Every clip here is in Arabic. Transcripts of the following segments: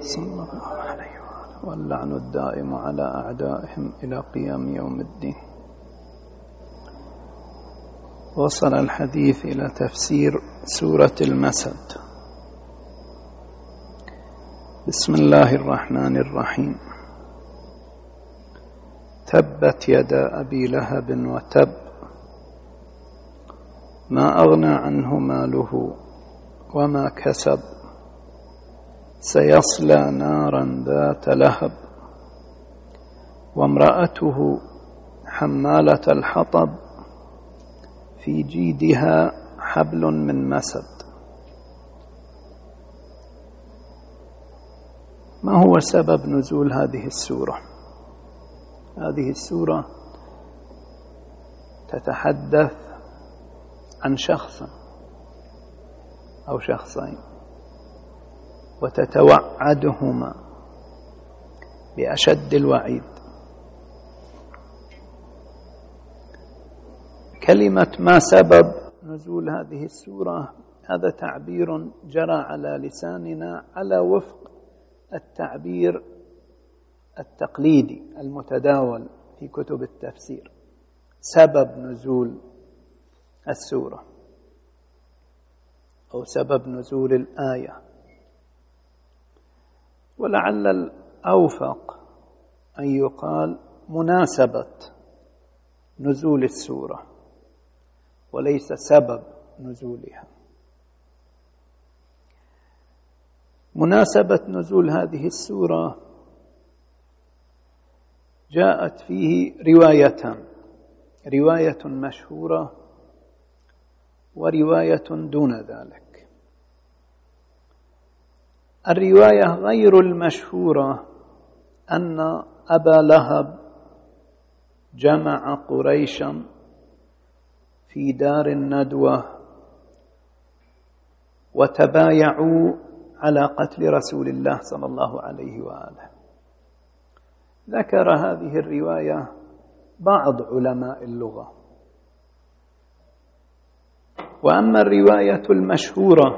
صلى الله عليه وآله واللعن الدائم على أعدائهم إلى قيام يوم الدين. وصل الحديث إلى تفسير سورة المسد. بسم الله الرحمن الرحيم. تبت يدا أبي لهب وتب ما أغنى عنه ماله وما كسب سيصلى نارا ذات لهب وامرأته حمالة الحطب في جيدها حبل من مسد. ما هو سبب نزول هذه السورة؟ هذه السورة تتحدث عن شخص أو شخصين وتتوعدهما بأشد الوعيد. كلمة ما سبب نزول هذه السورة هذا تعبير جرى على لساننا على وفق التعبير التقليدي المتداول في كتب التفسير. سبب نزول السورة أو سبب نزول الآية، ولعل الأوفق أن يقال مناسبة نزول السورة وليس سبب نزولها. مناسبة نزول هذه السورة جاءت فيه روايتان، رواية مشهورة ورواية دون ذلك. الرواية غير المشهورة أن أبا لهب جمع قريشا في دار الندوة وتبايعوا على قتل رسول الله صلى الله عليه وآله. ذكر هذه الرواية بعض علماء اللغة. وأما الرواية المشهورة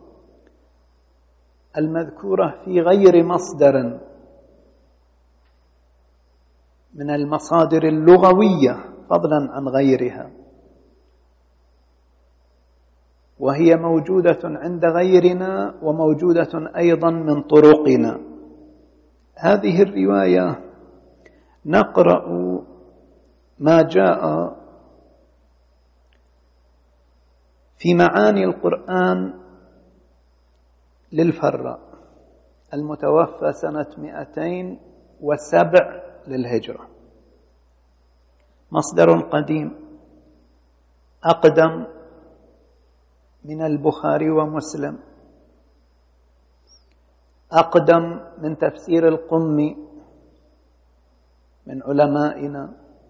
المذكورة في غير مصدر من المصادر اللغوية فضلا عن غيرها، وهي موجودة عند غيرنا وموجودة أيضا من طرقنا، هذه الرواية نقرأ ما جاء في معاني القرآن للفراء المتوفى سنة 207 للهجرة، مصدر قديم أقدم من البخاري ومسلم، أقدم من تفسير القمي من علمائنا.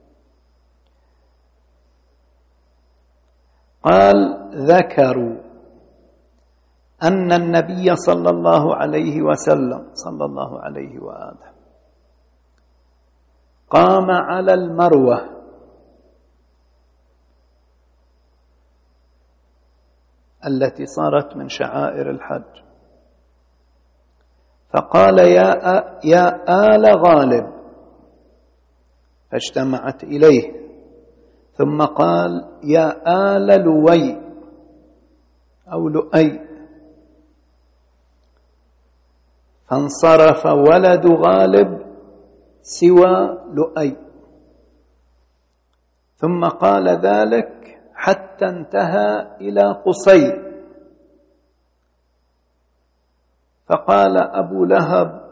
قال: ذكروا أن النبي صلى الله عليه وسلم صلى الله عليه وآله قام على المروة التي صارت من شعائر الحج، فقال: يا آل غالب، فاجتمعت إليه، ثم قال: يا آل لوي أو لؤي، فانصرف ولد غالب سوى لؤي، ثم قال ذلك حتى انتهى إلى قصي، فقال أبو لهب: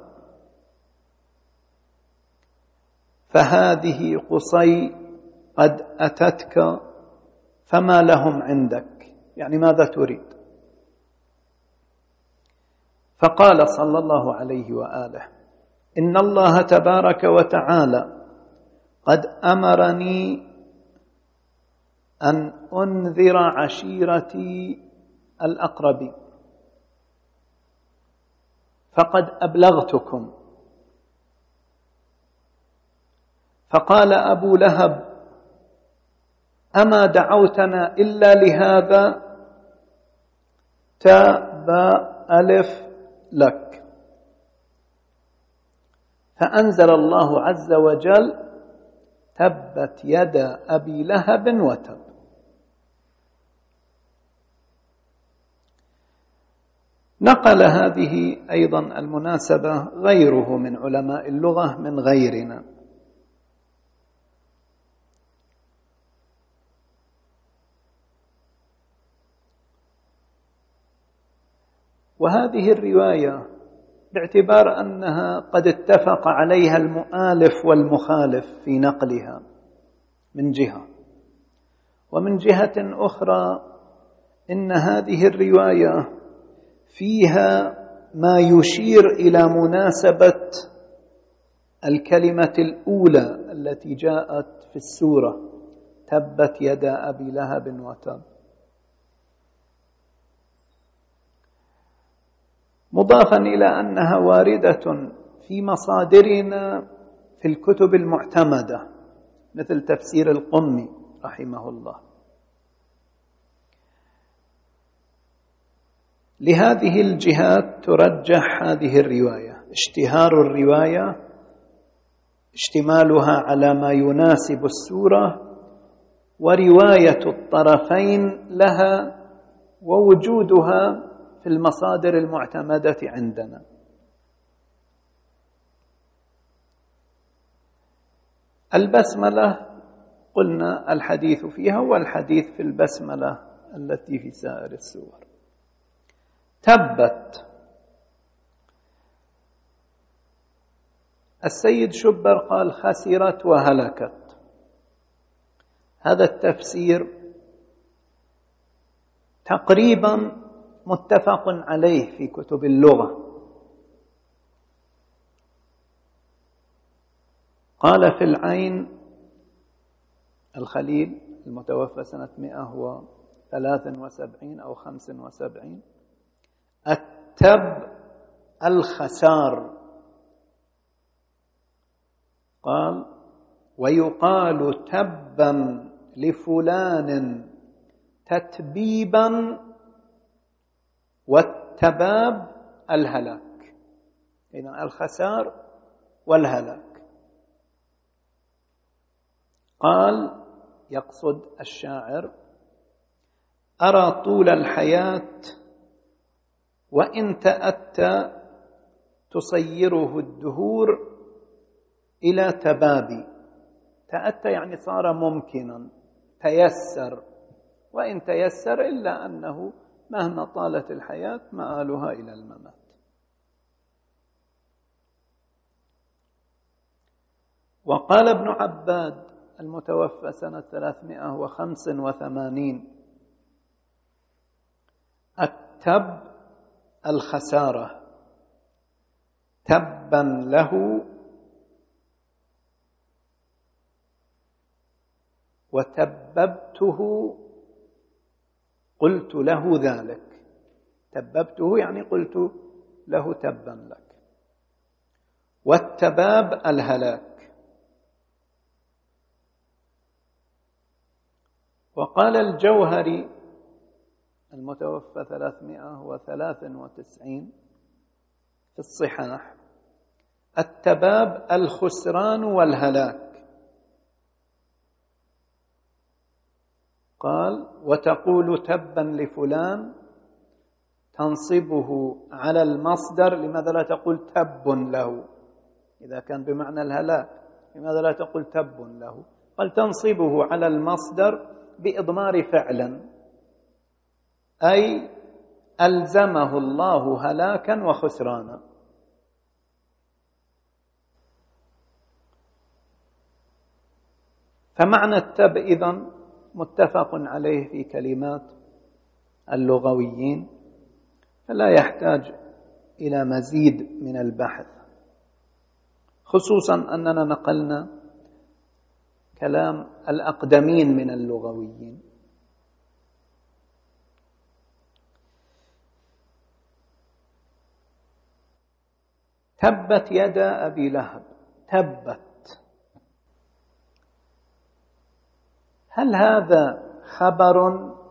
فهذه قصي قد أتتك فما لهم عندك، يعني ماذا تريد؟ فقال صلى الله عليه وآله: إن الله تبارك وتعالى قد أمرني أن أنذر عشيرتي الأقربين، فقد أبلغتكم. فقال أبو لهب: أما دعوتنا إلا لهذا؟ تاء باء ألف لك. فأنزل الله عز وجل: تبت يدا أبي لهب وتب. نقل هذه أيضا المناسبة غيره من علماء اللغة من غيرنا. وهذه الرواية باعتبار أنها قد اتفق عليها المؤلف والمخالف في نقلها من جهة، ومن جهة أخرى إن هذه الرواية فيها ما يشير إلى مناسبة الكلمة الأولى التي جاءت في السورة: تبت يدا أبي لهب وتب، مضافا إلى أنها واردة في مصادرنا في الكتب المعتمدة مثل تفسير القمي رحمه الله. لهذه الجهات ترجح هذه الرواية: اشتهار الرواية، اشتمالها على ما يناسب السورة، ورواية الطرفين لها، ووجودها في المصادر المعتمدة عندنا. البسملة قلنا الحديث فيها والحديث في البسملة التي في سائر السور. تبت، السيد شبر قال: خسرت وهلكت. هذا التفسير تقريبا متفق عليه في كتب اللغة. قال في العين الخليل المتوفى سنة 173 أو 75: التب الخسار. قال: ويقال تبا لفلان تتبيبا، والتباب الهلاك. إذن الخسار والهلاك. قال، يقصد الشاعر: أرى طول الحياة وإن تأتى تصيره الدهور إلى تبابي. تأتى يعني صار ممكنا، تيسر، وإن تيسر إلا أنه مهما طالت الحياة مآلها إلى الممات. وقال ابن عباد المتوفى سنة 385: التب الخسارة، تبا له وتببته قلت له ذلك. تببته يعني قلت له تبا لك. والتباب الهلاك. وقال الجوهري المتوفى 393 في الصحاح: التباب الخسران والهلاك. قال: وتقول تبا لفلان تنصبه على المصدر. لماذا لا تقول تب له إذا كان بمعنى الهلاك؟ لماذا لا تقول تب له؟ قال: تنصبه على المصدر بإضمار فعلا، أي ألزمه الله هلاكا وخسرانا. فمعنى التب إذن متفق عليه في كلمات اللغويين، فلا يحتاج إلى مزيد من البحث، خصوصا أننا نقلنا كلام الأقدمين من اللغويين. تبت يدا أبي لهب. تبت، هل هذا خبر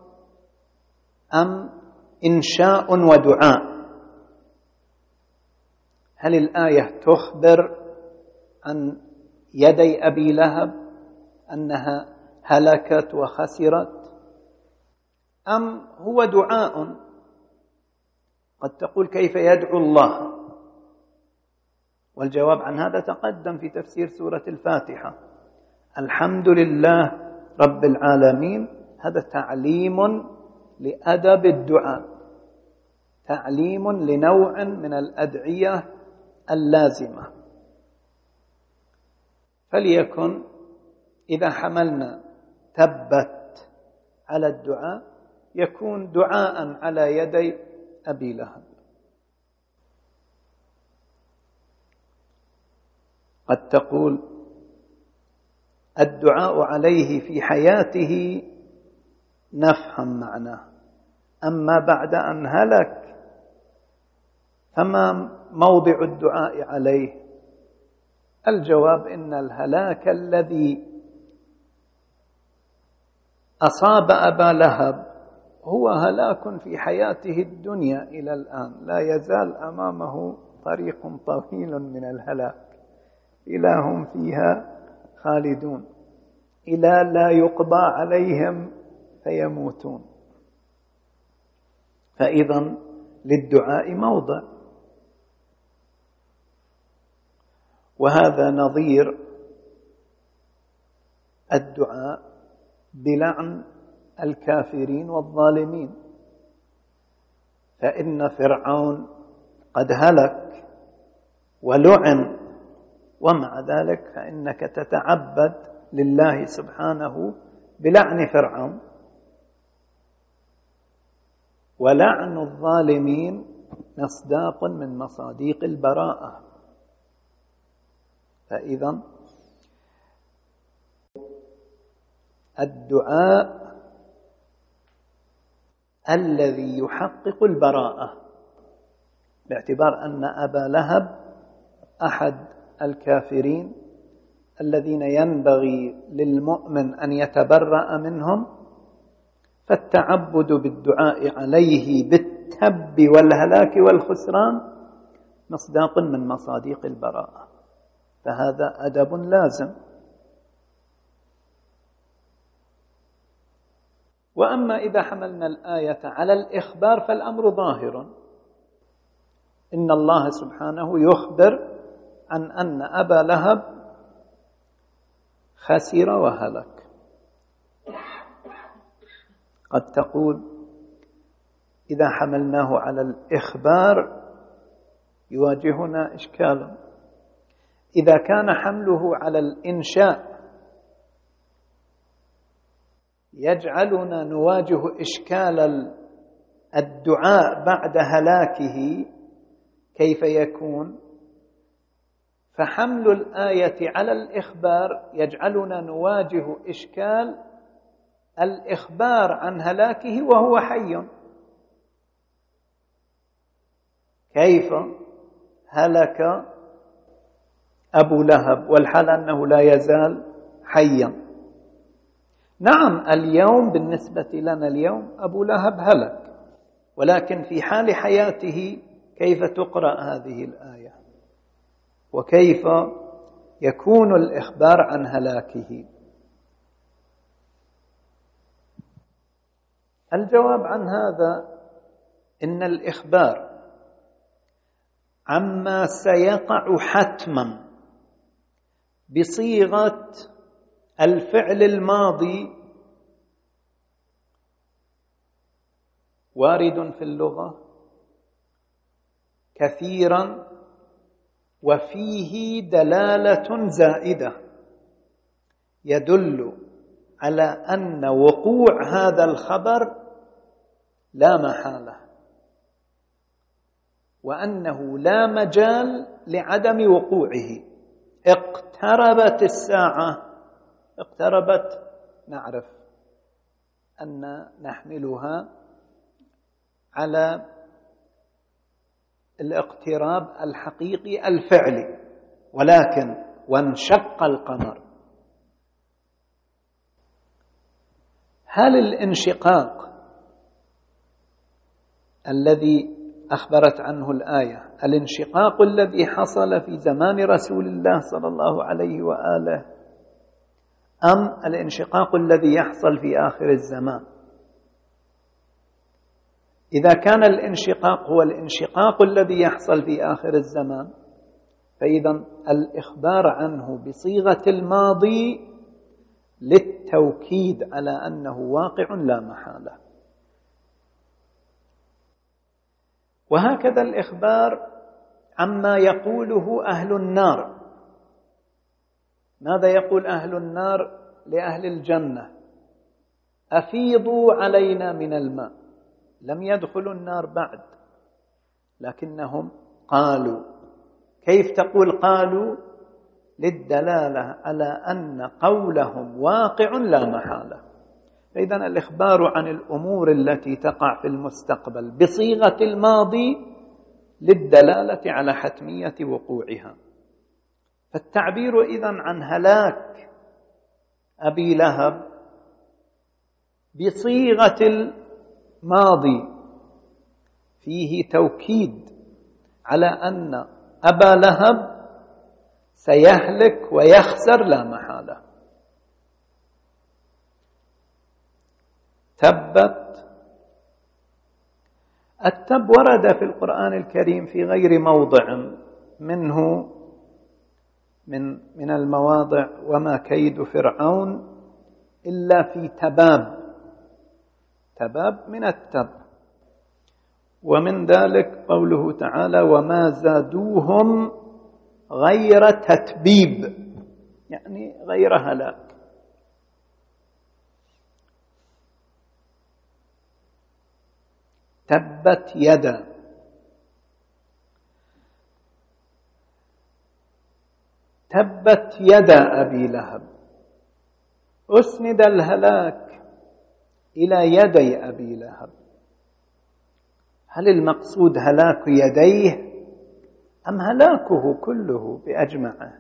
أم إنشاء ودعاء؟ هل الآية تخبر عن يدي أبي لهب أنها هلكت وخسرت، أم هو دعاء؟ قد تقول كيف يدعو الله؟ والجواب عن هذا تقدم في تفسير سورة الفاتحة. الحمد لله رب العالمين، هذا تعليم لأدب الدعاء، تعليم لنوع من الأدعية اللازمة. فليكن إذا حملنا تبت على الدعاء يكون دعاء على يدي أبي لهب. قد تقول الدعاء عليه في حياته نفهم معناه، أما بعد أن هلك فما موضع الدعاء عليه؟ الجواب إن الهلاك الذي أصاب أبا لهب هو هلاك في حياته الدنيا إلى الآن، لا يزال أمامه طريق طويل من الهلاك إلى هم فيها خالدون، إلى لا يقضى عليهم فيموتون. فإذا للدعاء موضع، وهذا نظير الدعاء بلعن الكافرين والظالمين. فإن فرعون قد هلك ولعن، ومع ذلك فإنك تتعبد لله سبحانه بلعن فرعون، ولعن الظالمين مصداق من مصاديق البراءة. فإذا الدعاء الذي يحقق البراءة، باعتبار أن أبا لهب أحد الكافرين الذين ينبغي للمؤمن أن يتبرأ منهم، فالتعبد بالدعاء عليه بالتب والهلاك والخسران مصداق من مصاديق البراءة، فهذا أدب لازم. وأما إذا حملنا الآية على الإخبار فالأمر ظاهر، إن الله سبحانه يخبر عن أن أبا لهب خسر وهلك. قد تقول إذا حملناه على الإخبار يواجهنا إشكال، إذا كان حمله على الإنشاء يجعلنا نواجه إشكال الدعاء بعد هلاكه كيف يكون؟ فحمل الآية على الإخبار يجعلنا نواجه إشكال الإخبار عن هلاكه وهو حي. كيف هلك أبو لهب والحال أنه لا يزال حيا؟ نعم اليوم بالنسبة لنا اليوم أبو لهب هلك، ولكن في حال حياته كيف تقرأ هذه الآية؟ وكيف يكون الإخبار عن هلاكه؟ الجواب عن هذا إن الإخبار عما سيقع حتما بصيغة الفعل الماضي وارد في اللغة كثيرا، وفيه دلالة زائدة يدل على أن وقوع هذا الخبر لا محالة، وأنه لا مجال لعدم وقوعه. اقتربت الساعة، اقتربت، نعرف أن نحملها على الاقتراب الحقيقي الفعلي، ولكن وانشق القمر، هل الانشقاق الذي أخبرت عنه الآية الانشقاق الذي حصل في زمان رسول الله صلى الله عليه وآله أم الانشقاق الذي يحصل في آخر الزمان؟ إذا كان الانشقاق هو الانشقاق الذي يحصل في آخر الزمان فإذا الإخبار عنه بصيغة الماضي للتوكيد على أنه واقع لا محالة. وهكذا الإخبار عما يقوله أهل النار. ماذا يقول أهل النار لأهل الجنة؟ أفيضوا علينا من الماء. لم يدخلوا النار بعد لكنهم قالوا. كيف تقول قالوا؟ للدلالة على أن قولهم واقع لا محالة. إذن الإخبار عن الأمور التي تقع في المستقبل بصيغة الماضي للدلالة على حتمية وقوعها. فالتعبير إذن عن هلاك أبي لهب بصيغة الماضي فيه توكيد على أن أبا لهب سيهلك ويخسر لا محالة. تبت. التب ورد في القرآن الكريم في غير موضع منه من المواضع وما كيد فرعون إلا في تباب. تباب من التب. ومن ذلك قوله تعالى وما زادوهم غير تتبيب، يعني غير هلاك. تبت يدا. تبت يدا أبي لهب. أسند الهلاك إلى يدي أبي لهب. هل المقصود هلاك يديه أم هلاكه كله بأجمعه؟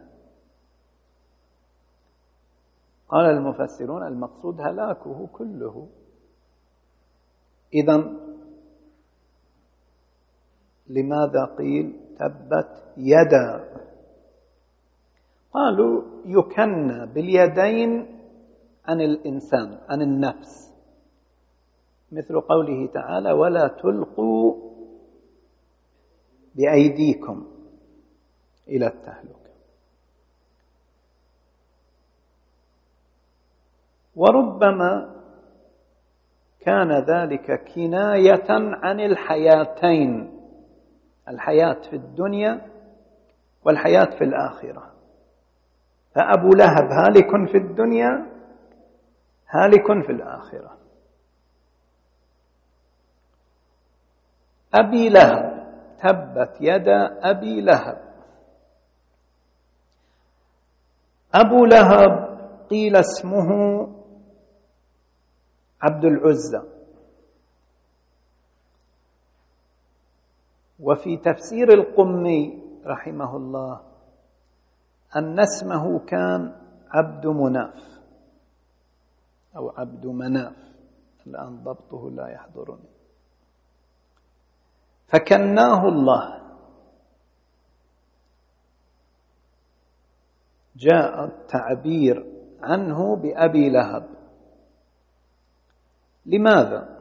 قال المفسرون المقصود هلاكه كله. إذن لماذا قيل تبت يدا؟ قالوا يكنى باليدين عن الإنسان، عن النفس، مثل قوله تعالى ولا تلقوا بأيديكم إلى التهلكة. وربما كان ذلك كناية عن الحياتين، الحياة في الدنيا والحياة في الآخرة. فأبو لهب هالك في الدنيا هالك في الآخرة. أبي لهب تبت يدا أبي لهب. أبو لهب قيل اسمه عبد العزى. وفي تفسير القمي رحمه الله أن اسمه كان عبد مناف أو عبد مناف، الآن ضبطه لا يحضرني. فكناه الله. جاء التعبير عنه بأبي لهب. لماذا؟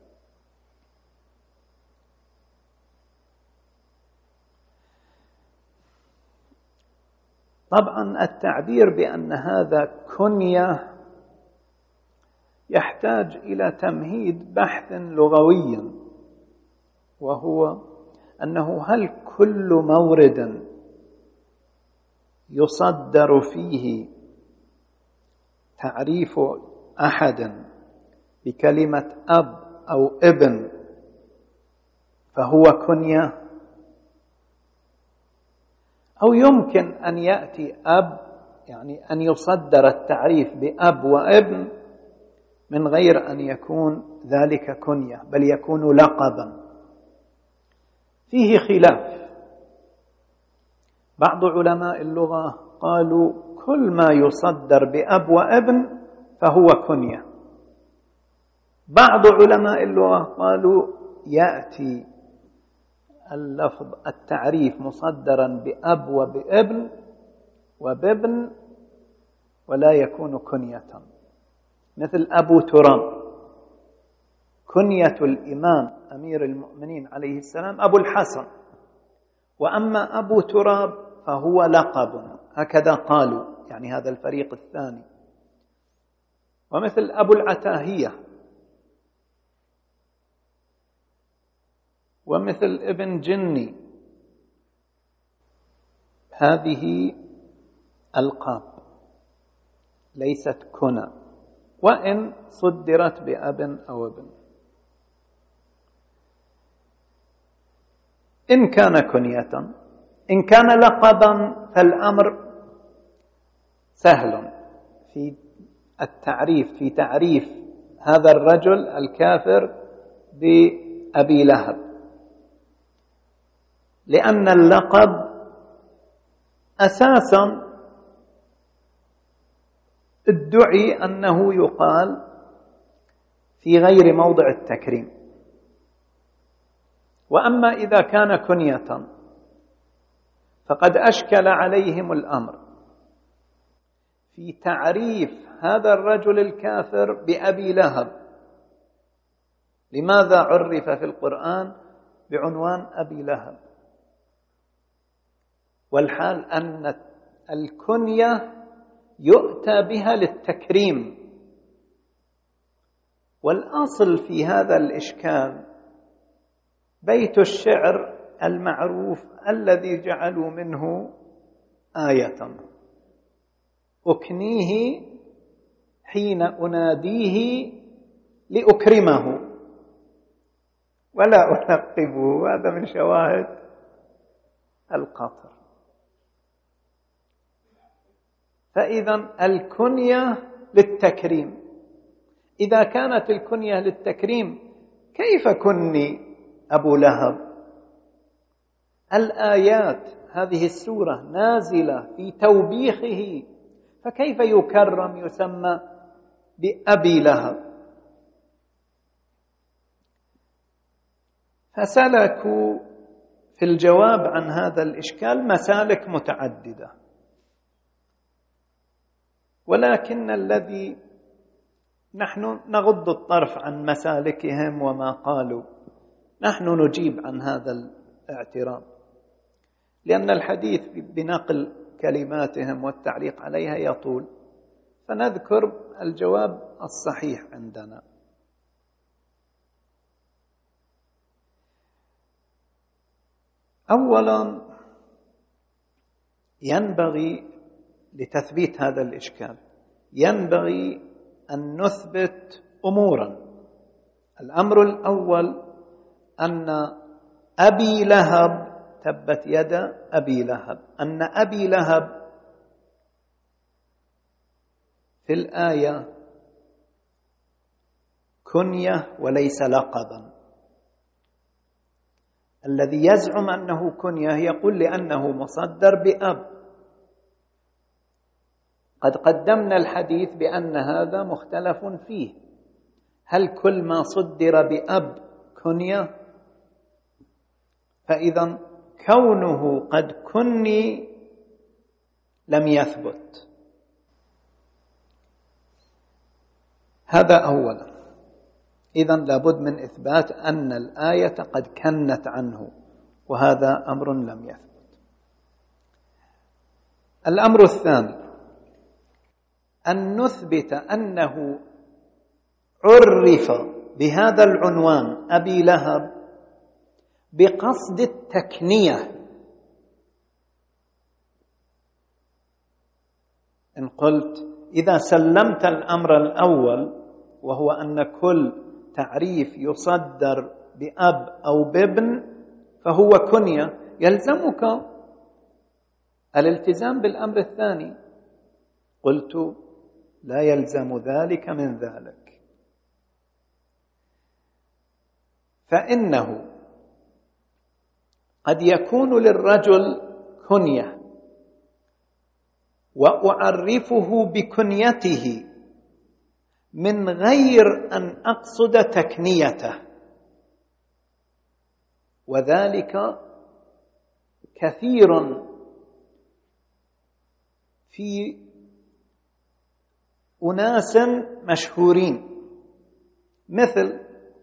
طبعا التعبير بأن هذا كنية يحتاج إلى تمهيد بحث لغوي، وهو أنه هل كل مورد يصدر فيه تعريف أحد بكلمة أب أو ابن فهو كنية، أو يمكن أن يأتي أب، يعني أن يصدر التعريف بأب وابن من غير أن يكون ذلك كنية بل يكون لقبا. فيه خلاف. بعض علماء اللغة قالوا كل ما يصدر بأب وابن فهو كنية. بعض علماء اللغة قالوا يأتي اللفظ التعريف مصدرا بأب وبابن وبابن ولا يكون كنية، مثل أبو تراب، كنية الإمام أمير المؤمنين عليه السلام أبو الحسن، وأما أبو تراب فهو لقب، هكذا قالوا، يعني هذا الفريق الثاني. ومثل أبو العتاهية، ومثل ابن جني، هذه ألقاب ليست كنى، وإن صدرت بأب أو ابن. إن كان كنية، إن كان لقبا فالأمر سهل في التعريف، في تعريف هذا الرجل الكافر بأبي لهب، لأن اللقب أساسا ادعي أنه يقال في غير موضع التكريم. وأما إذا كان كنية فقد أشكل عليهم الأمر في تعريف هذا الرجل الكافر بأبي لهب. لماذا عرف في القرآن بعنوان أبي لهب، والحال أن الكنية يؤتى بها للتكريم؟ والأصل في هذا الإشكال بيت الشعر المعروف الذي جعلوا منه آية: أكنيه حين أناديه لأكرمه ولا ألقبه. هذا من شواهد القطر. فإذا الكنية للتكريم، إذا كانت الكنية للتكريم كيف كني أبو لهب؟ الآيات هذه السورة نازلة في توبيخه، فكيف يكرم يسمى بأبي لهب؟ فسلكوا في الجواب عن هذا الإشكال مسالك متعددة، ولكن الذي نحن نغض الطرف عن مسالكهم وما قالوا، نحن نجيب عن هذا الاعتراض، لأن الحديث بنقل كلماتهم والتعليق عليها يطول، فنذكر الجواب الصحيح عندنا. أولا، ينبغي لتثبيت هذا الإشكال ينبغي أن نثبت أمورا. الأمر الأول أن أبي لهب، تبت يد أبي لهب، أن أبي لهب في الآية كنية وليس لقبا. الذي يزعم أنه كنية يقول لأنه مصدر بأب. قد قدمنا الحديث بأن هذا مختلف فيه، هل كل ما صدر بأب كنية؟ فإذا كونه قد كني لم يثبت. هذا أولا. إذن لابد من إثبات أن الآية قد كنت عنه، وهذا أمر لم يثبت. الأمر الثاني أن نثبت أنه عرف بهذا العنوان أبي لهب بقصد التكنية. إن قلت إذا سلمت الأمر الأول وهو أن كل تعريف يصدر بأب أو بابن فهو كنية، يلزمك الالتزام بالأمر الثاني. قلت لا يلزم ذلك من ذلك، فإنه قد يكون للرجل كنية وأعرفه بكنيته من غير أن أقصد تكنيته، وذلك كثير في أناس مشهورين مثل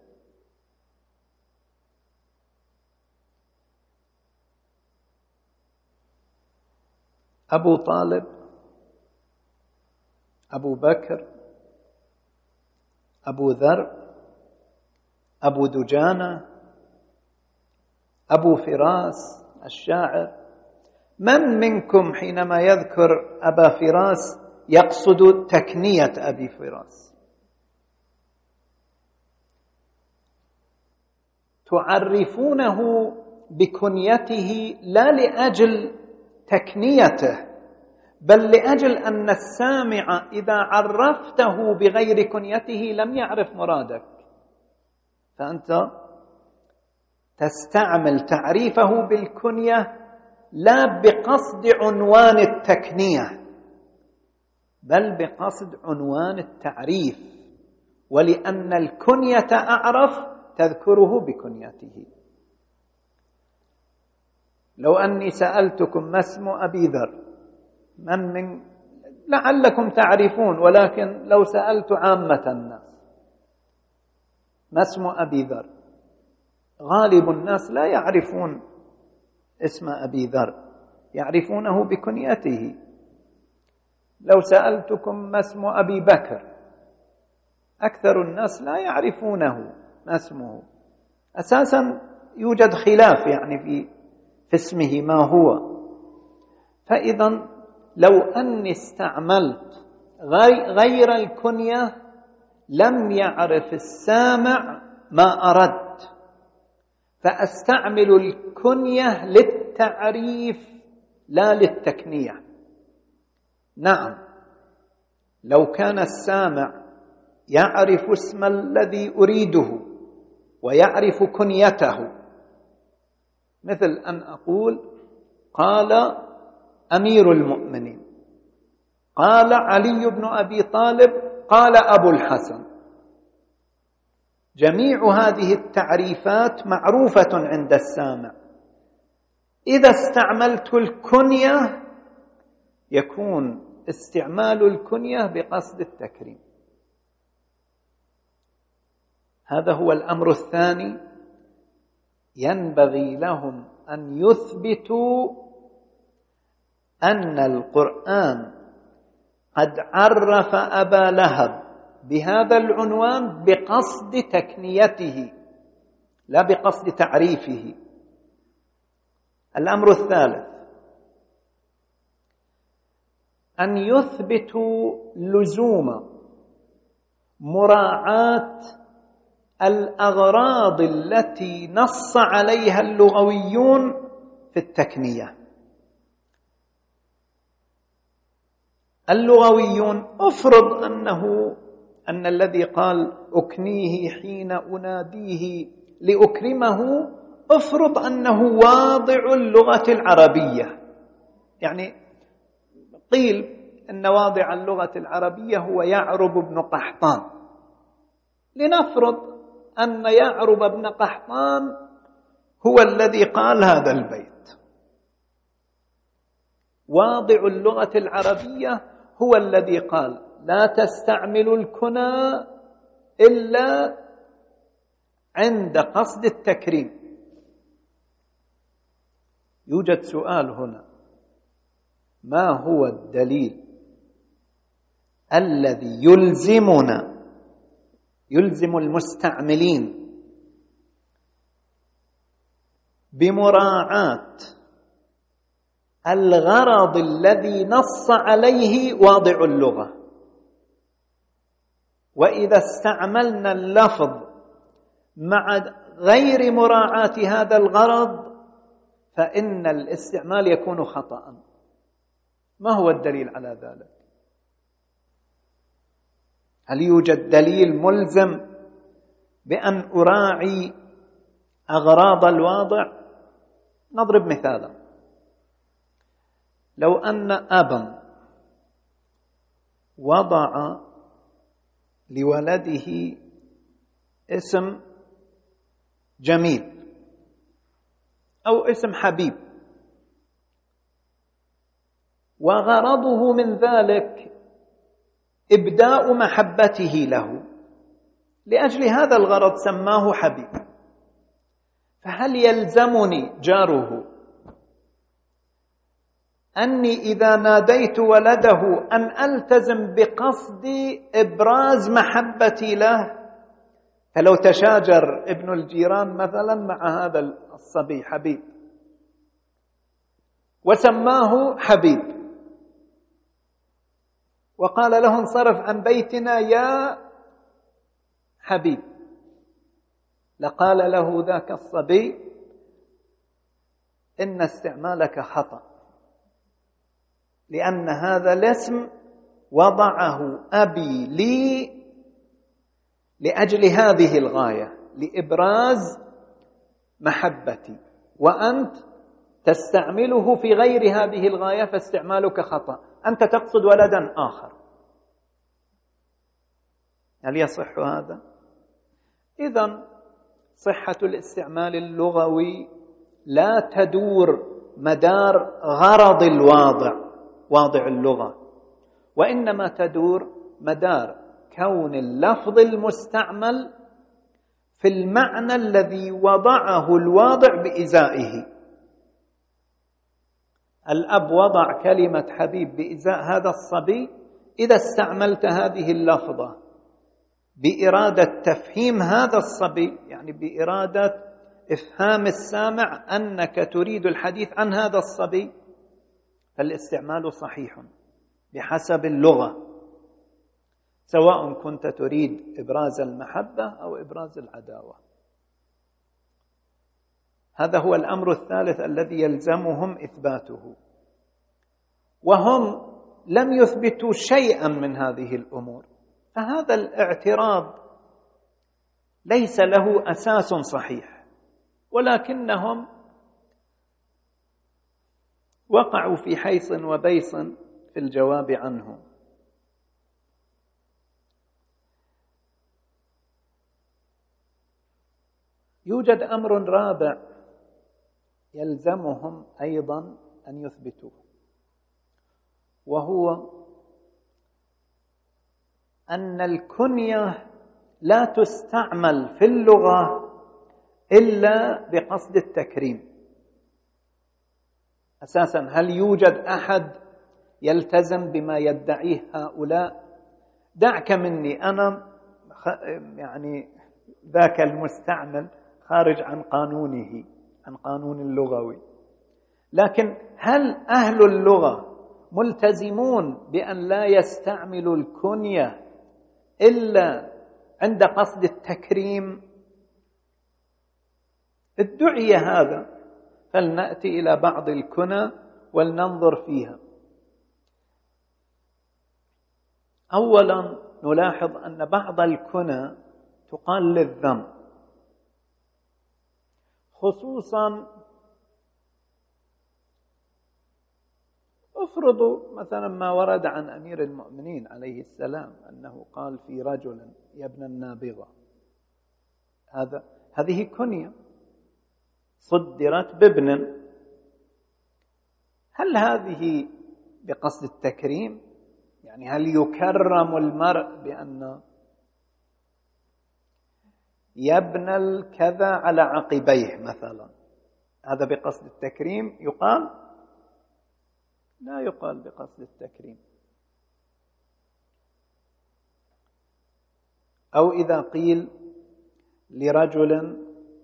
أبو طالب، أبو بكر، أبو ذر، أبو دجانة، أبو فراس الشاعر. من منكم حينما يذكر أبا فراس يقصد تكنية أبي فراس؟ تعرفونه بكنيته لا لأجل تكنيته، بل لأجل أن السامع إذا عرفته بغير كنيته لم يعرف مرادك، فأنت تستعمل تعريفه بالكنية لا بقصد عنوان التكنية بل بقصد عنوان التعريف، ولأن الكنية أعرف تذكره بكنيته. لو أني سألتكم ما اسم أبي ذر، من لعلكم تعرفون، ولكن لو سألت عامة الناس ما اسم أبي ذر، غالب الناس لا يعرفون اسم أبي ذر، يعرفونه بكنيته. لو سألتكم ما اسم أبي بكر، أكثر الناس لا يعرفونه ما اسمه، أساسا يوجد خلاف يعني في اسمه ما هو. فإذا لو أني استعملت غير الكنية لم يعرف السامع ما أردت، فأستعمل الكنية للتعريف لا للتكنية. نعم، لو كان السامع يعرف اسم الذي أريده ويعرف كنيته، مثل أن أقول قال أمير المؤمنين، قال علي بن أبي طالب، قال أبو الحسن، جميع هذه التعريفات معروفة عند السامع. إذا استعملت الكنية يكون استعمال الكنية بقصد التكريم. هذا هو الأمر الثاني. ينبغي لهم أن يثبتوا أن القرآن قد عرف أبا لهب بهذا العنوان بقصد تكنيته لا بقصد تعريفه. الأمر الثالث أن يثبتوا لزوم مراعاة الأغراض التي نص عليها اللغويون في التكنية. اللغويون افرض أن الذي قال أكنيه حين أناديه لأكرمه، افرض أنه واضع اللغة العربية، يعني قيل أن واضع اللغة العربية هو يعرب بن قحطان، لنفرض أن يعرب بن قحطان هو الذي قال هذا البيت. واضع اللغة العربية هو الذي قال لا تستعملوا الكنى إلا عند قصد التكريم. يوجد سؤال هنا: ما هو الدليل الذي يلزم المستعملين بمراعاة الغرض الذي نص عليه واضع اللغة، وإذا استعملنا اللفظ مع غير مراعاة هذا الغرض فإن الاستعمال يكون خطأ؟ ما هو الدليل على ذلك؟ هل يوجد دليل ملزم بأن أراعي أغراض الواضع؟ نضرب مثالا: لو أن أبا وضع لولده اسم جميل أو اسم حبيب، وغرضه من ذلك إبداء محبته له، لأجل هذا الغرض سماه حبيب. فهل يلزمني جاره أني إذا ناديت ولده أن ألتزم بقصد إبراز محبتي له؟ فلو تشاجر ابن الجيران مثلا مع هذا الصبي حبيب وسماه حبيب وقال له انصرف عن بيتنا يا حبيب، لقال له ذاك الصبي إن استعمالك خطأ، لأن هذا الاسم وضعه أبي لي لأجل هذه الغاية، لإبراز محبتي، وأنت تستعمله في غير هذه الغاية فاستعمالك خطأ، أنت تقصد ولدا آخر. هل يصح هذا؟ إذن صحة الاستعمال اللغوي لا تدور مدار غرض واضع اللغة، وإنما تدور مدار كون اللفظ المستعمل في المعنى الذي وضعه الواضع بإزائه. الأب وضع كلمة حبيب بإزاء هذا الصبي، إذا استعملت هذه اللفظة بإرادة تفهيم هذا الصبي، يعني بإرادة إفهام السامع أنك تريد الحديث عن هذا الصبي، فالاستعمال صحيح بحسب اللغة، سواء كنت تريد إبراز المحبة أو إبراز العداوة. هذا هو الأمر الثالث الذي يلزمهم إثباته، وهم لم يثبتوا شيئا من هذه الأمور، فهذا الاعتراض ليس له أساس صحيح، ولكنهم وقعوا في حيص وبيص في الجواب عنه. يوجد أمر رابع يلزمهم أيضا أن يثبتوه، وهو أن الكنية لا تستعمل في اللغة إلا بقصد التكريم. أساسا هل يوجد أحد يلتزم بما يدعيه هؤلاء؟ دعك مني أنا يعني ذاك المستعمل خارج عن قانونه، عن قانون اللغوي، لكن هل أهل اللغة ملتزمون بأن لا يستعملوا الكنية إلا عند قصد التكريم؟ ادعي هذا، فلنأتي إلى بعض الكنى ولننظر فيها. أولا نلاحظ أن بعض الكنى تقال للذم، خصوصا افرضوا مثلا ما ورد عن أمير المؤمنين عليه السلام أنه قال في رجل يا ابن النابغة، هذه كنية صدرت بابن، هل هذه بقصد التكريم؟ يعني هل يكرم المرء بأن يبنى الكذا على عقبيه مثلا، هذا بقصد التكريم يقال؟ لا يقال بقصد التكريم. أو إذا قيل لرجل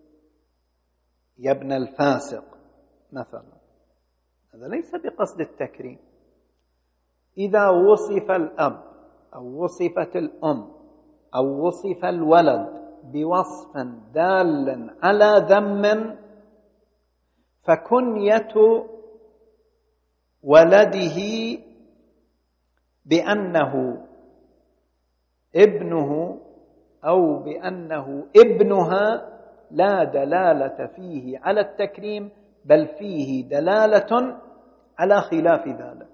يبنى الفاسق مثلا، هذا ليس بقصد التكريم. إذا وصف الأب أو وصفت الأم أو وصف الولد بوصف دال على ذم، فكنية ولده بأنه ابنه أو بأنه ابنها لا دلالة فيه على التكريم، بل فيه دلالة على خلاف ذلك.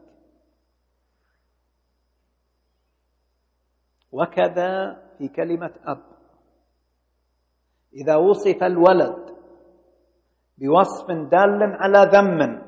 وكذا في كلمة أب، إذا وصف الولد بوصف دال على ذم،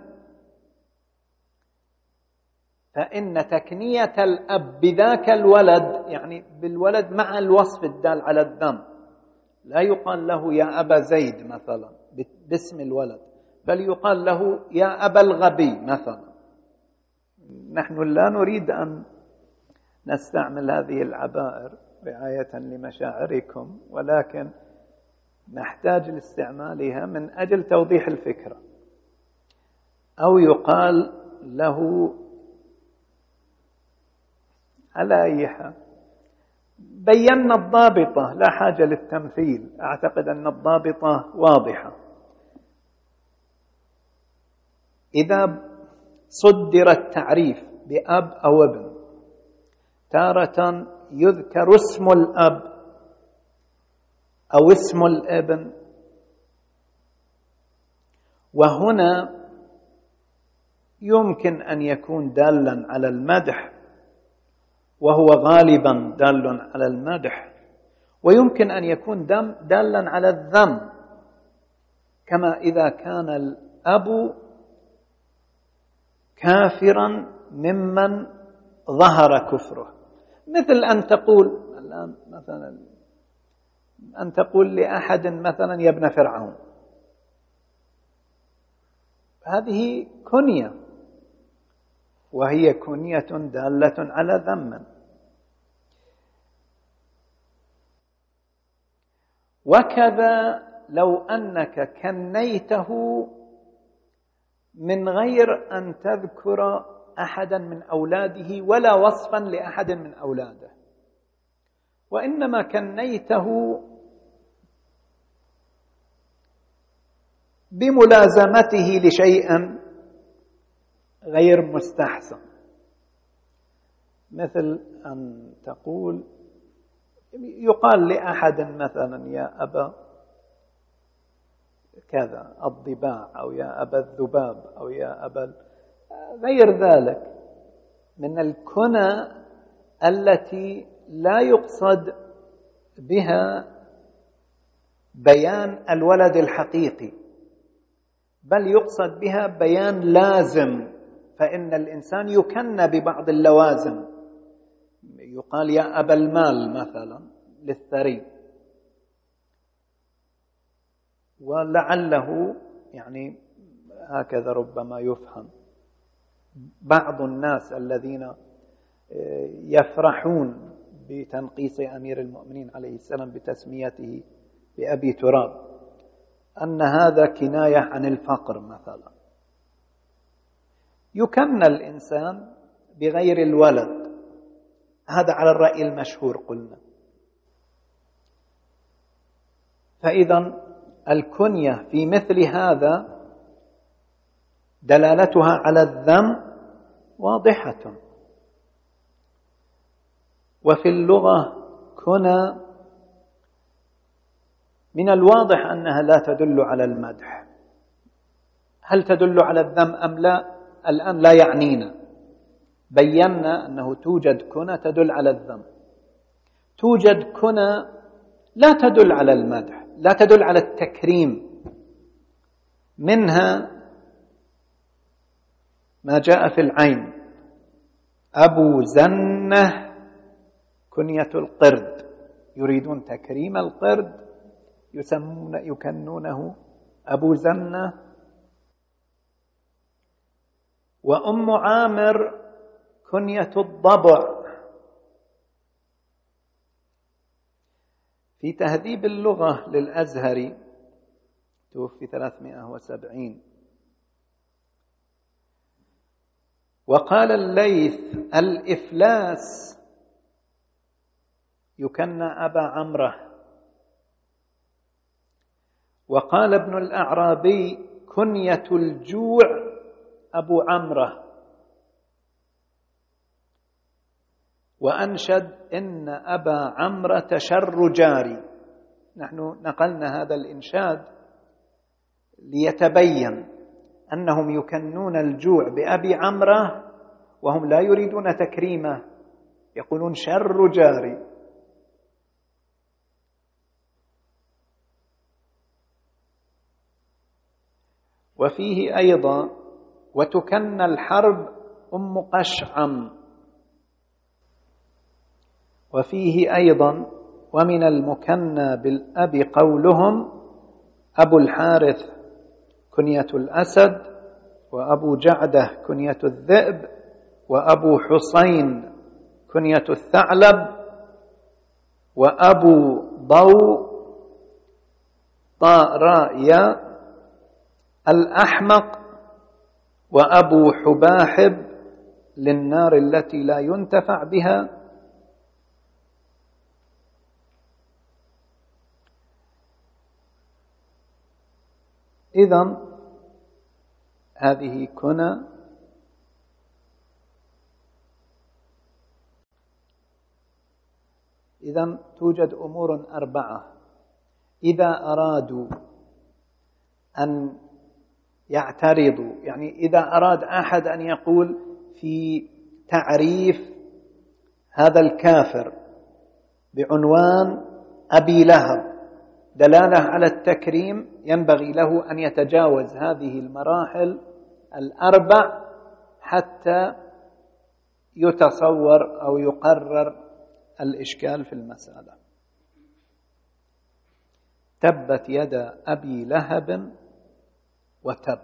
فإن تكنية الأب بذاك الولد، يعني بالولد مع الوصف الدال على الذم، لا يقال له يا أبا زيد مثلا باسم الولد، بل يقال له يا أبا الغبي مثلا. نحن لا نريد أن نستعمل هذه العبائر رعاية لمشاعركم، ولكن نحتاج لاستعمالها من أجل توضيح الفكرة. أو يقال له على أي حال بينا الضابطة، لا حاجة للتمثيل، أعتقد أن الضابطة واضحة. إذا صدر التعريف بأب أو ابن، تارة يذكر اسم الأب أو اسم الابن، وهنا يمكن أن يكون دالا على المدح، وهو غالبا دال على المدح، ويمكن أن يكون دالا على الذم، كما إذا كان الأب كافرا ممن ظهر كفره، مثل أن تقول الآن مثلا أن تقول لأحد مثلا يا ابن فرعون، هذه كنية، وهي كنية دالة على ذم. وكذا لو أنك كنيته من غير أن تذكر أحدا من أولاده ولا وصفا لأحد من أولاده، وإنما كنيته بملازمته لشيء غير مستحسن، مثل أن تقول يقال لأحد مثلا يا أبا كذا الضباع، أو يا أبا الذباب، أو يا أبا غير ذلك من الكنى التي لا يقصد بها بيان الولد الحقيقي، بل يقصد بها بيان لازم، فإن الإنسان يكنى ببعض اللوازم، يقال يا أبا المال مثلا للثري، ولعله يعني هكذا ربما يفهم بعض الناس الذين يفرحون بتنقيص أمير المؤمنين عليه السلام بتسميته بأبي تراب، أن هذا كناية عن الفقر مثلا. يكنى الإنسان بغير الولد، هذا على الرأي المشهور قلنا. فإذا الكنية في مثل هذا دلالتها على الذم واضحة. وفي اللغة كنى من الواضح أنها لا تدل على المدح. هل تدل على الذم أم لا؟ الآن لا يعنينا، بينا أنه توجد كنى تدل على الذم، توجد كنى لا تدل على المدح، لا تدل على التكريم، منها ما جاء في العين أبو زنة كنية القرد، يريدون تكريم القرد يكنونه أبو زنة. وأم عامر كنية الضبع. في تهذيب اللغة للأزهري توفي 370، وقال الليث الإفلاس يكنى أبا عمره. وقال ابن الأعرابي كنية الجوع أبو عمره. وأنشد إن أبا عمرة شر جاري. نحن نقلنا هذا الإنشاد ليتبين أنهم يكنون الجوع بأبي عمرة وهم لا يريدون تكريمه، يقولون شر جاري. وفيه أيضا وتكنى الحرب أم قشعم. وفيه أيضا ومن المكنى بالأب قولهم أبو الحارث كنية الأسد، وأبو جعدة كنية الذئب، وأبو حسين كنية الثعلب، وأبو ضوء طارايا الأحمق، وأبو حباحب للنار التي لا ينتفع بها. إذن هذه كنى. إذن توجد أمور 4 إذا أرادوا أن يعترضوا، يعني إذا أراد أحد أن يقول في تعريف هذا الكافر بعنوان أبي لهب دلالة على التكريم، ينبغي له أن يتجاوز هذه المراحل 4 حتى يتصور أو يقرر الإشكال في المسألة. تبت يدا أبي لهب وتب.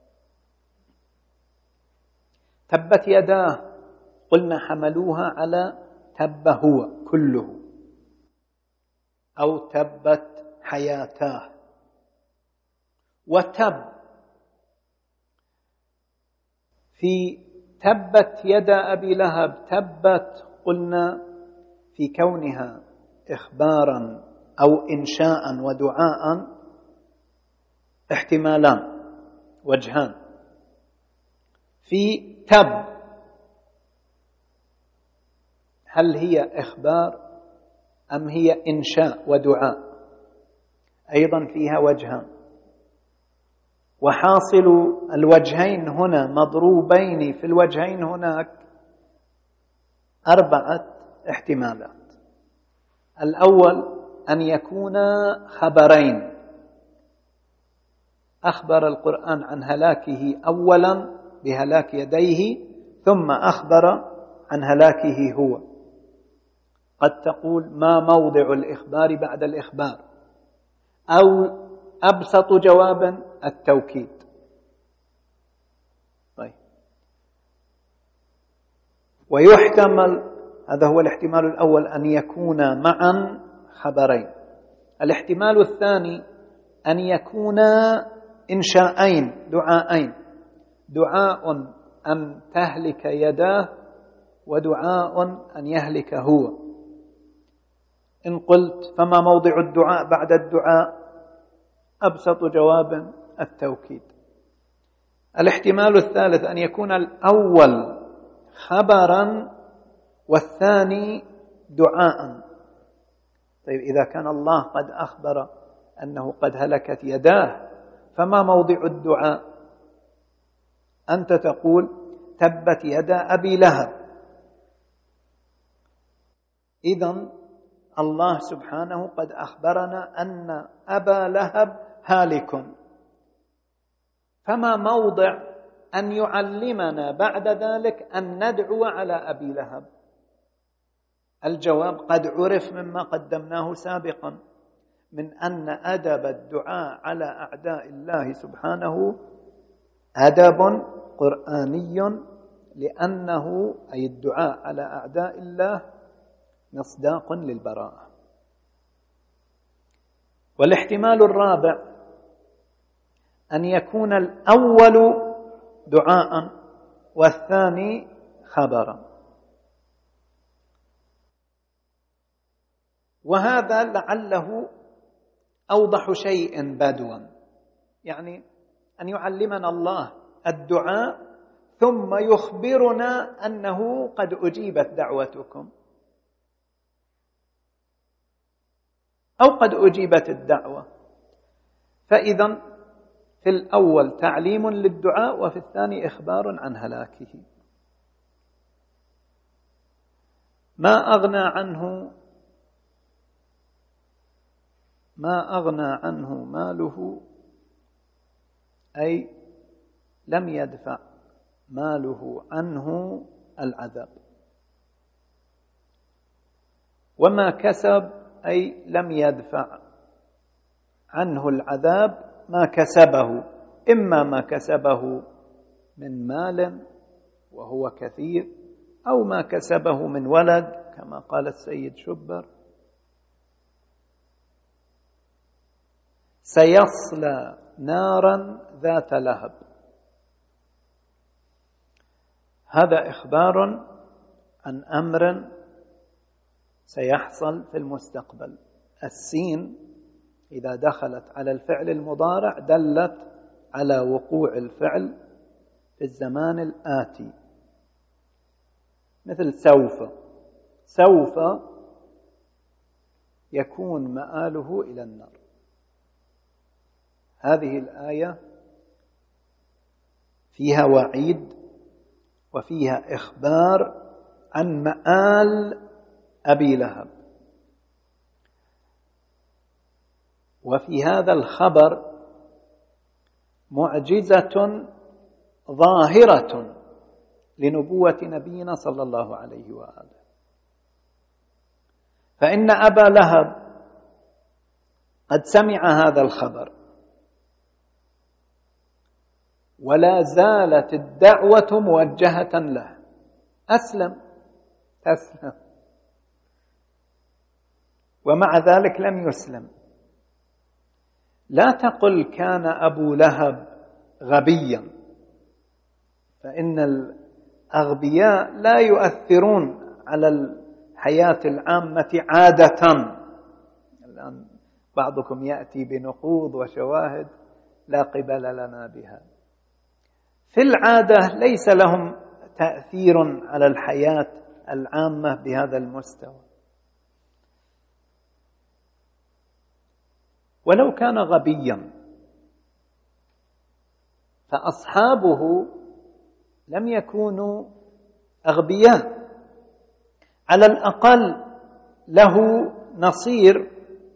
تبت يداه قلنا حملوها على تب هو كله أو تبت حياتاه. وتب في تبت يدا أبي لهب، تبت قلنا في كونها إخبارا أو إنشاء ودعاء احتمالان وجهان. في تب هل هي إخبار أم هي إنشاء ودعاء؟ أيضا فيها وجهان، وحاصل الوجهين هنا مضروبين في الوجهين هناك 4 احتمالات. الأول أن يكونا خبرين، أخبر القرآن عن هلاكه أولا بهلاك يديه ثم أخبر عن هلاكه هو. قد تقول ما موضع الإخبار بعد الإخبار، أو أبسط جواب التوكيد. طيب، ويحتمل، هذا هو الاحتمال الأول، أن يكونا معا خبرين. الاحتمال الثاني أن يكونا إنشاءين دعاءين، دعاء أن تهلك يداه ودعاء أن يهلك هو. إن قلت فما موضع الدعاء بعد الدعاء، أبسط جواب التوكيد. الاحتمال الثالث أن يكون الأول خبرا والثاني دعاء. طيب، إذا كان الله قد أخبر أنه قد هلكت يداه فما موضع الدعاء؟ أنت تقول تبت يدا أبي لهب، إذن الله سبحانه قد أخبرنا أن أبا لهب هالك، فما موضع أن يعلمنا بعد ذلك أن ندعو على أبي لهب؟ الجواب قد عرف مما قدمناه سابقا من أن أدب الدعاء على أعداء الله سبحانه أدب قرآني، لأنه أي الدعاء على أعداء الله مصداق للبراءة. والاحتمال الرابع أن يكون الأول دعاء والثاني خبرا، وهذا لعله أوضح شيء بدوا، يعني أن يعلمنا الله الدعاء ثم يخبرنا أنه قد أجيبت دعوتكم أو قد أجيبت الدعوة. فإذا في الأول تعليم للدعاء وفي الثاني إخبار عن هلاكه. ما أغنى عنه ماله، أي لم يدفع ماله عنه العذاب، وما كسب أي لم يدفع عنه العذاب ما كسبه، إما ما كسبه من مال وهو كثير، أو ما كسبه من ولد كما قال السيد شبر: سيصلى نارا ذات لهب. هذا إخبار عن أمر سيحصل في المستقبل. السين إذا دخلت على الفعل المضارع دلت على وقوع الفعل في الزمان الآتي، مثل سوف يكون مآله إلى النار. هذه الآية فيها وعيد وفيها إخبار عن مآل أبي لهب، وفي هذا الخبر معجزة ظاهرة لنبوة نبينا صلى الله عليه وآله. فإن أبا لهب قد سمع هذا الخبر، ولا زالت الدعوة موجهة له: أسلم. ومع ذلك لم يسلم. لا تقل كان أبو لهب غبيا، فإن الأغبياء لا يؤثرون على الحياة العامة عادة. الآن بعضكم يأتي بنقوض وشواهد لا قبل لنا بها. في العادة ليس لهم تأثير على الحياة العامة بهذا المستوى. ولو كان غبيا فأصحابه لم يكونوا أغبياء، على الأقل له نصير،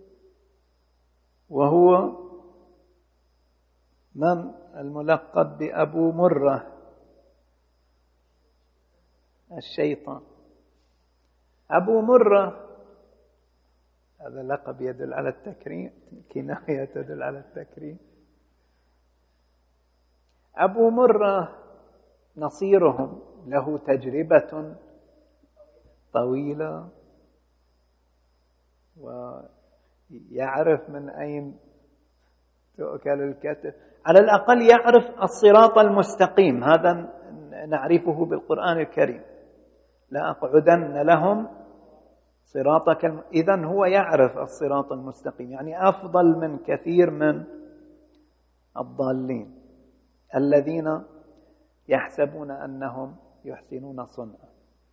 وهو من الملقب بأبو مرة، الشيطان. أبو مرة هذا لقب يدل على التكريم، كناية تدل على التكريم. أبو مرة نصيرهم له تجربة طويلة، ويعرف من أين تؤكل الكتف، على الأقل يعرف الصراط المستقيم. هذا نعرفه بالقرآن الكريم: لا أقعدن لهم صراطك إذن هو يعرف الصراط المستقيم، يعني أفضل من كثير من الضالين الذين يحسبون أنهم يحسنون صنعا.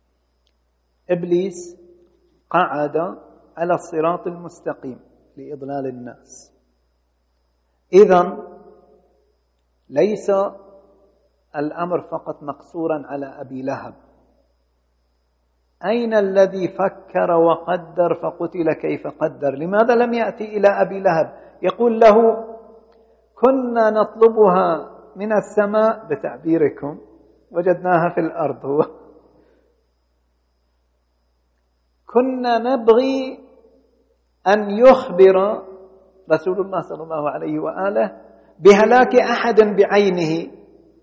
إبليس قعد على الصراط المستقيم لإضلال الناس. إذن ليس الأمر فقط مقصورا على أبي لهب. أين الذي فكر وقدر فقتل كيف قدر؟ لماذا لم يأتي إلى أبي لهب يقول له: كنا نطلبها من السماء بتعبيركم وجدناها في الأرض. هو كنا نبغي أن يخبر رسول الله صلى الله عليه وآله بهلاك أحد بعينه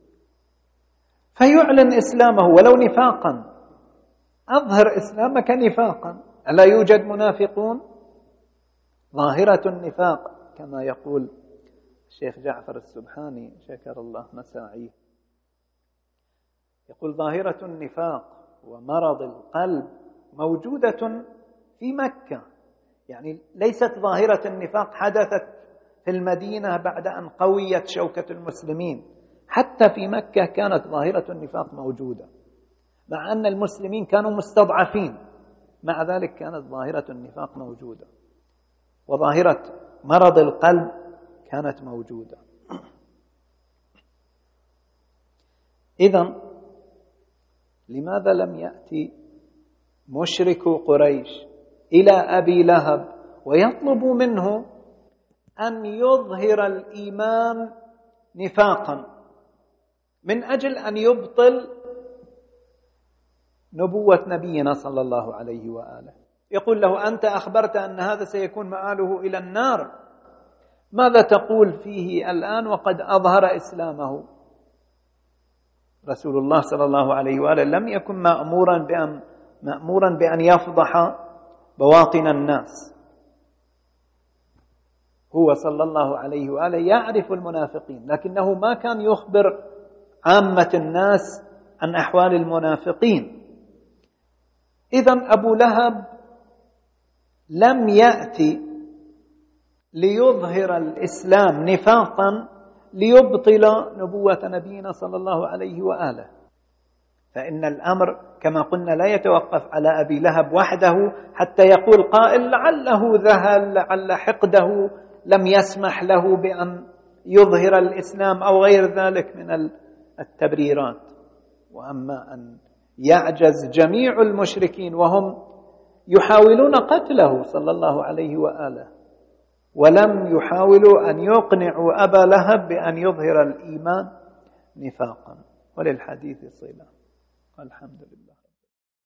فيعلن إسلامه ولو نفاقا. أظهر إسلامك نفاقا. ألا يوجد منافقون؟ ظاهرة النفاق كما يقول الشيخ جعفر السبحاني شكر الله مساعيه، يقول: ظاهرة النفاق ومرض القلب موجودة في مكة. يعني ليست ظاهرة النفاق حدثت في المدينة بعد أن قويت شوكة المسلمين، حتى في مكة كانت ظاهرة النفاق موجودة، مع أن المسلمين كانوا مستضعفين، مع ذلك كانت ظاهرة النفاق موجودة، وظاهرة مرض القلب كانت موجودة. إذن لماذا لم يأتي مشرك قريش إلى أبي لهب ويطلب منه أن يظهر الإيمان نفاقا؟ من أجل أن يبطل نبوة نبينا صلى الله عليه وآله. يقول له: أنت أخبرت أن هذا سيكون مآله إلى النار، ماذا تقول فيه الآن وقد أظهر إسلامه؟ رسول الله صلى الله عليه وآله لم يكن مأمورا بأن يفضح بواطن الناس. هو صلى الله عليه وآله يعرف المنافقين، لكنه ما كان يخبر عامة الناس عن أحوال المنافقين. إذن أبو لهب لم يأتي ليظهر الإسلام نفاقا ليبطل نبوة نبينا صلى الله عليه وآله. فإن الأمر كما قلنا لا يتوقف على أبي لهب وحده حتى يقول قائل لعله ذهل، لعل حقده لم يسمح له بأن يظهر الإسلام أو غير ذلك من التبريرات. وأما أن يعجز جميع المشركين وهم يحاولون قتله صلى الله عليه وآله ولم يحاولوا أن يقنعوا أبا لهب بأن يظهر الإيمان نفاقا. وللحديث صلة. الحمد لله.